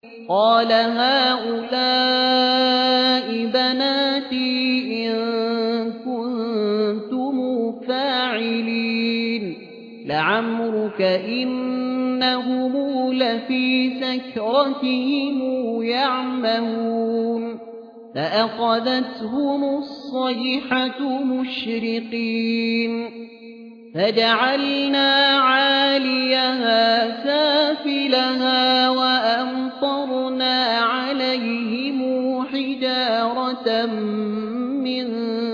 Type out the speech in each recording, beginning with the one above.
قال هؤلاء بناتي إن كنتم فاعلين لعمرك إنهم لفي سكرتهم يعمهون فأخذتهم الصيحة مشرقين فجعلنا عاليها سافلها وأمطرنا عليهم حجارة من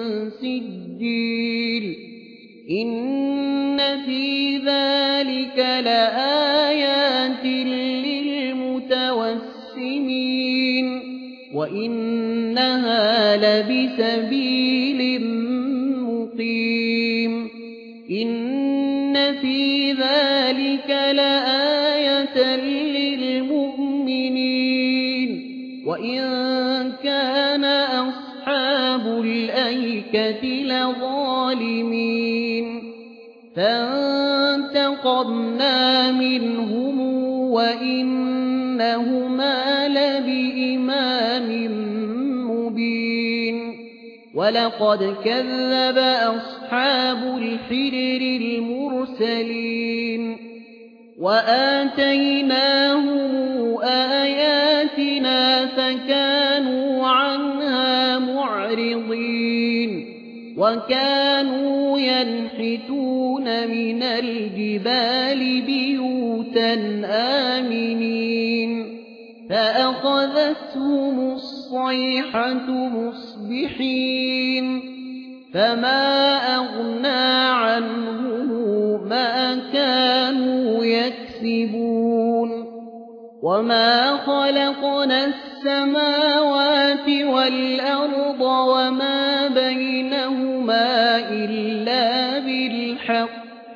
سجيل إن في ذلك لآيات للمتوسمين وإنها لبسبيل مقيم إن في ذلك لآية للمؤمنين وإن كان أصحاب الأيكة لظالمين فانتقمنا منهم وإنهما لبإمام مبين ولقد كذب أصحاب الحجر المرسلين وآتيناهم آياتنا فكانوا عنها معرضين وكانوا ينحتون من الجبال بيوتا آمنين فأخذتهم الصيحة مصبحين فما أغنى عنهم ما كانوا يكسبون وما خلقنا السماوات والأرض وما بينهما إلا بالحق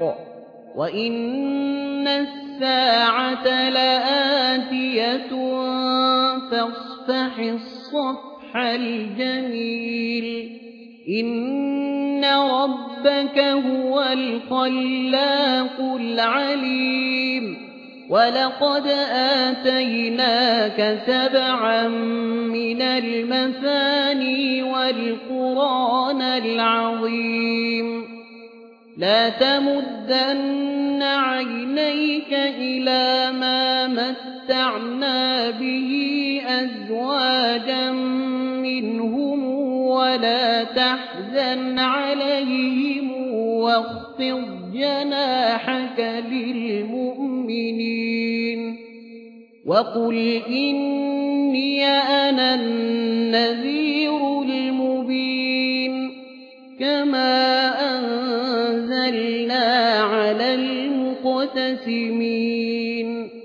وإن الساعة لآتية فاصفح الصفح الجميل إن ربك هو الخلاق العليم ولقد آتيناك 7 من المثاني والقرآن العظيم لا تمدن عينيك إلى ما متعنا به أزواجا منهم ولا تحزن عليهم واخفض جناحك للمؤمنين وقل إني أنا النذير المبين كما أنزلنا على المقتسمين